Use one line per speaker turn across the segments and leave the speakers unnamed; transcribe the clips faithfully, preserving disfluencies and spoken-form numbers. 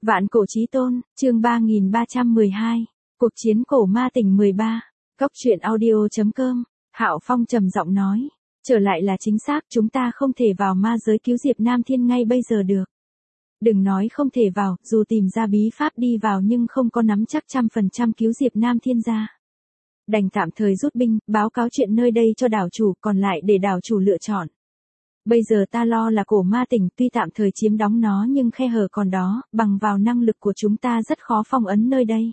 Vạn cổ chí tôn, chương ba nghìn ba trăm mười hai, cuộc chiến cổ ma tỉnh mười ba, cốc truyện audio chấm com, Hạo Phong trầm giọng nói, trở lại là chính xác, chúng ta không thể vào ma giới cứu Diệp Nam Thiên ngay bây giờ được. Đừng nói không thể vào, dù tìm ra bí pháp đi vào nhưng không có nắm chắc trăm phần trăm cứu Diệp Nam Thiên ra. Đành tạm thời rút binh, báo cáo chuyện nơi đây cho đảo chủ, còn lại để đảo chủ lựa chọn. Bây giờ ta lo là cổ ma tỉnh tuy tạm thời chiếm đóng nó nhưng khe hở còn đó, bằng vào năng lực của chúng ta rất khó phong ấn nơi đây.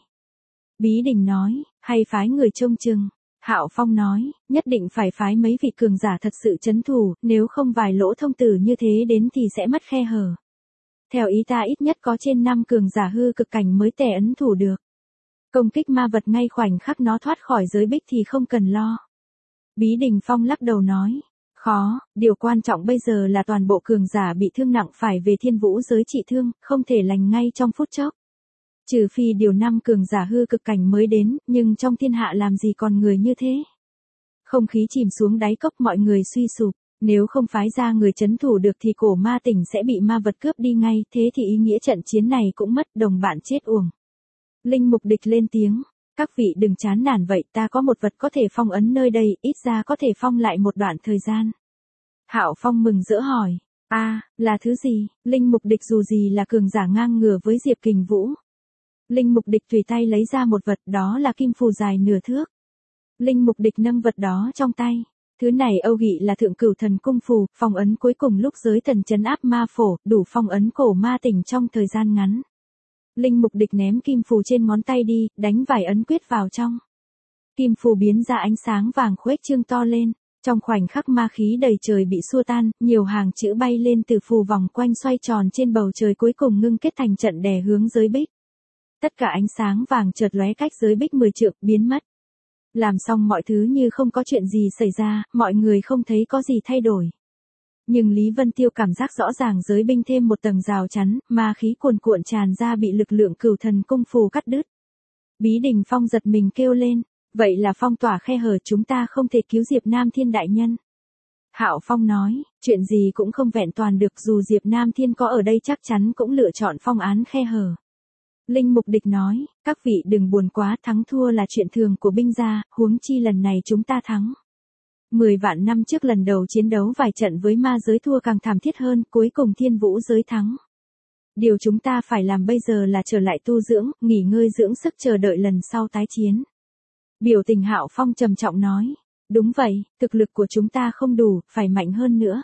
Bí Đình nói, hay phái người trông chừng. Hạo Phong nói, nhất định phải phái mấy vị cường giả thật sự chấn thủ, nếu không vài lỗ thông tử như thế đến thì sẽ mất khe hở. Theo ý ta ít nhất có trên năm cường giả hư cực cảnh mới tè ấn thủ được. Công kích ma vật ngay khoảnh khắc nó thoát khỏi giới bích thì không cần lo. Bí Đình Phong lắc đầu nói, khó, điều quan trọng bây giờ là toàn bộ cường giả bị thương nặng phải về Thiên Vũ giới trị thương, không thể lành ngay trong phút chốc. Trừ phi điều năm cường giả hư cực cảnh mới đến, nhưng trong thiên hạ làm gì còn người như thế. Không khí chìm xuống đáy cốc, mọi người suy sụp, nếu không phái ra người chấn thủ được thì cổ ma tỉnh sẽ bị ma vật cướp đi ngay, thế thì ý nghĩa trận chiến này cũng mất, đồng bạn chết uổng. Linh Mục Địch lên tiếng, các vị đừng chán nản vậy, ta có một vật có thể phong ấn nơi đây, ít ra có thể phong lại một đoạn thời gian. Hạo Phong mừng rỡ hỏi, a à, là thứ gì? Linh Mục Địch dù gì là cường giả ngang ngửa với Diệp Kình Vũ. Linh Mục Địch tùy tay lấy ra một vật, đó là kim phù dài nửa thước. Linh Mục Địch nâng vật đó trong tay. Thứ này âu nghị là thượng cửu thần cung phù, phong ấn cuối cùng lúc giới thần trấn áp ma phổ, đủ phong ấn cổ ma tỉnh trong thời gian ngắn. Linh Mục Địch ném kim phù trên ngón tay đi, đánh vài ấn quyết vào trong. Kim phù biến ra ánh sáng vàng khuếch trương to lên, trong khoảnh khắc ma khí đầy trời bị xua tan, nhiều hàng chữ bay lên từ phù vòng quanh xoay tròn trên bầu trời cuối cùng ngưng kết thành trận đè hướng giới bích. Tất cả ánh sáng vàng chợt lóe cách giới bích mười trượng, biến mất. Làm xong mọi thứ như không có chuyện gì xảy ra, mọi người không thấy có gì thay đổi. Nhưng Lý Vân Tiêu cảm giác rõ ràng giới binh thêm một tầng rào chắn, ma khí cuồn cuộn tràn ra bị lực lượng cửu thần cung phù cắt đứt. Bí Đình Phong giật mình kêu lên, vậy là phong tỏa khe hở, chúng ta không thể cứu Diệp Nam Thiên đại nhân. Hạo Phong nói, chuyện gì cũng không vẹn toàn được, dù Diệp Nam Thiên có ở đây chắc chắn cũng lựa chọn phong án khe hở. Linh Mục Địch nói, các vị đừng buồn quá, thắng thua là chuyện thường của binh gia, huống chi lần này chúng ta thắng. Mười vạn năm trước lần đầu chiến đấu vài trận với ma giới thua càng thảm thiết hơn, cuối cùng Thiên Vũ giới thắng. Điều chúng ta phải làm bây giờ là trở lại tu dưỡng, nghỉ ngơi dưỡng sức chờ đợi lần sau tái chiến. Biểu tình Hạo Phong trầm trọng nói, đúng vậy, thực lực của chúng ta không đủ, phải mạnh hơn nữa.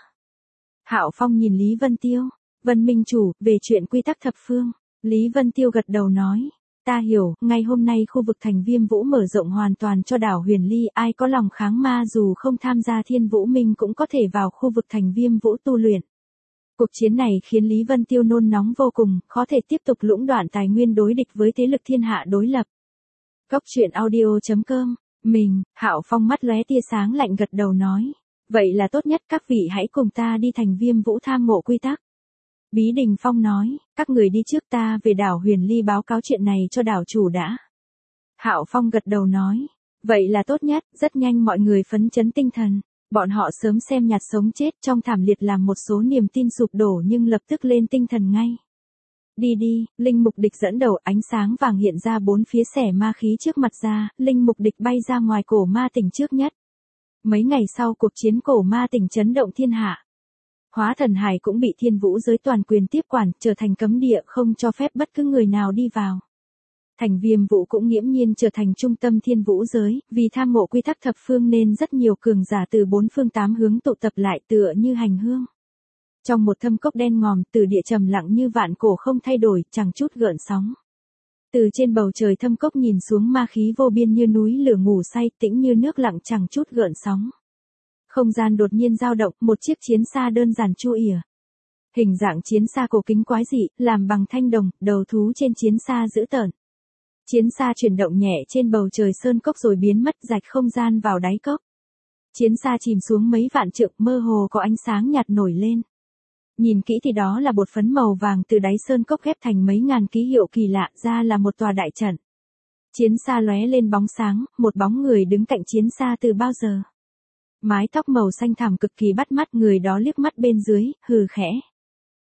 Hạo Phong nhìn Lý Vân Tiêu, Vân Minh Chủ, về chuyện quy tắc thập phương. Lý Vân Tiêu gật đầu nói, ta hiểu, ngày hôm nay khu vực thành Viêm Vũ mở rộng hoàn toàn cho đảo Huyền Ly, ai có lòng kháng ma dù không tham gia Thiên Vũ Minh cũng có thể vào khu vực thành Viêm Vũ tu luyện. Cuộc chiến này khiến Lý Vân Tiêu nôn nóng vô cùng, khó thể tiếp tục lũng đoạn tài nguyên đối địch với thế lực thiên hạ đối lập. Cốc truyện audio chấm com, mình, Hạo Phong mắt lóe tia sáng lạnh gật đầu nói, vậy là tốt nhất, các vị hãy cùng ta đi thành Viêm Vũ tham ngộ quy tắc. Bí Đình Phong nói, các người đi trước, ta về đảo Huyền Ly báo cáo chuyện này cho đảo chủ đã. Hạo Phong gật đầu nói, vậy là tốt nhất, rất nhanh mọi người phấn chấn tinh thần, bọn họ sớm xem nhạt sống chết trong thảm liệt làm một số niềm tin sụp đổ nhưng lập tức lên tinh thần ngay. Đi đi, Linh Mục Địch dẫn đầu, ánh sáng vàng hiện ra bốn phía xẻ ma khí trước mặt ra, Linh Mục Địch bay ra ngoài cổ ma tỉnh trước nhất. Mấy ngày sau cuộc chiến cổ ma tỉnh chấn động thiên hạ. Hóa Thần Hải cũng bị Thiên Vũ giới toàn quyền tiếp quản, trở thành cấm địa, không cho phép bất cứ người nào đi vào. Thành Viêm Vũ cũng nghiễm nhiên trở thành trung tâm Thiên Vũ giới, vì tham ngộ quy tắc thập phương nên rất nhiều cường giả từ bốn phương tám hướng tụ tập lại tựa như hành hương. Trong một thâm cốc đen ngòm, từ địa trầm lặng như vạn cổ không thay đổi, chẳng chút gợn sóng. Từ trên bầu trời thâm cốc nhìn xuống ma khí vô biên như núi lửa ngủ say, tĩnh như nước lặng chẳng chút gợn sóng. Không gian đột nhiên dao động, một chiếc chiến xa đơn giản chu ỉa. Hình dạng chiến xa cổ kính quái dị, làm bằng thanh đồng, đầu thú trên chiến xa dữ tợn. Chiến xa chuyển động nhẹ trên bầu trời sơn cốc rồi biến mất, rạch không gian vào đáy cốc. Chiến xa chìm xuống mấy vạn trượng, mơ hồ có ánh sáng nhạt nổi lên. Nhìn kỹ thì đó là bột phấn màu vàng từ đáy sơn cốc ghép thành mấy ngàn ký hiệu kỳ lạ, ra là một tòa đại trận. Chiến xa lóe lên bóng sáng, một bóng người đứng cạnh chiến xa từ bao giờ. Mái tóc màu xanh thẳm cực kỳ bắt mắt, người đó liếc mắt bên dưới, hừ khẽ.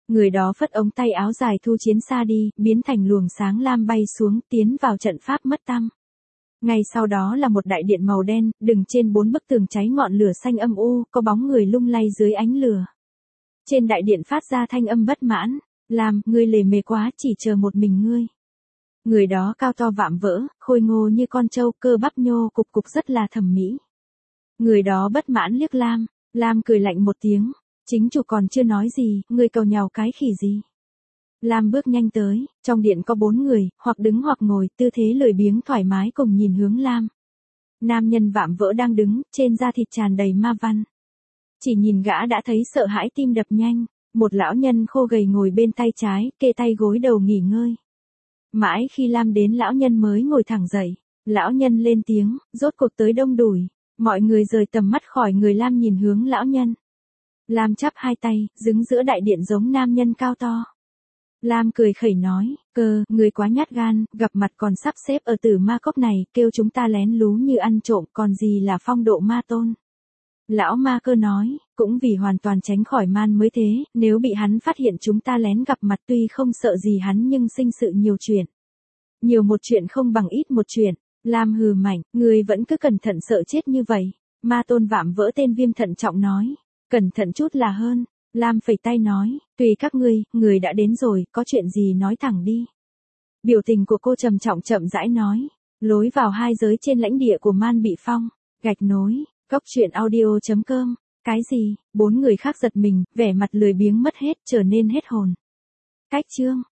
Người đó phất ống tay áo dài thu chiến xa đi, biến thành luồng sáng lam bay xuống, tiến vào trận pháp mất tăm. Ngay sau đó là một đại điện màu đen, đứng trên bốn bức tường cháy ngọn lửa xanh âm u, có bóng người lung lay dưới ánh lửa. Trên đại điện phát ra thanh âm bất mãn, Lam, ngươi lề mề quá, chỉ chờ một mình ngươi. Người đó cao to vạm vỡ, khôi ngô như con trâu, cơ bắp nhô cục cục rất là thẩm mỹ. Người đó bất mãn liếc Lam, Lam cười lạnh một tiếng, chính chủ còn chưa nói gì, ngươi cầu nhàu cái khỉ gì. Lam bước nhanh tới, trong điện có bốn người, hoặc đứng hoặc ngồi, tư thế lười biếng thoải mái cùng nhìn hướng Lam. Nam nhân vạm vỡ đang đứng, trên da thịt tràn đầy ma văn. Chỉ nhìn gã đã thấy sợ hãi, tim đập nhanh, một lão nhân khô gầy ngồi bên tay trái, kê tay gối đầu nghỉ ngơi. Mãi khi Lam đến lão nhân mới ngồi thẳng dậy, lão nhân lên tiếng, rốt cuộc tới đông đủ. Mọi người rời tầm mắt khỏi người Lam nhìn hướng lão nhân. Lam chắp hai tay, đứng giữa đại điện giống nam nhân cao to. Lam cười khẩy nói, cơ, người quá nhát gan, gặp mặt còn sắp xếp ở tử ma cốc này, kêu chúng ta lén lú như ăn trộm, còn gì là phong độ ma tôn. Lão ma cơ nói, cũng vì hoàn toàn tránh khỏi man mới thế, nếu bị hắn phát hiện chúng ta lén gặp mặt tuy không sợ gì hắn nhưng sinh sự nhiều chuyện. Nhiều một chuyện không bằng ít một chuyện. Lam hừ mạnh, người vẫn cứ cẩn thận sợ chết như vậy. Ma tôn vạm vỡ tên Viêm thận trọng nói, cẩn thận chút là hơn. Lam phẩy tay nói, tùy các ngươi, người đã đến rồi, có chuyện gì nói thẳng đi. Biểu tình của cô trầm trọng chậm rãi nói, lối vào hai giới trên lãnh địa của man bị phong, gạch nối, cốc truyện audio chấm com, cái gì, bốn người khác giật mình, vẻ mặt lười biếng mất hết, trở nên hết hồn. Cách chương.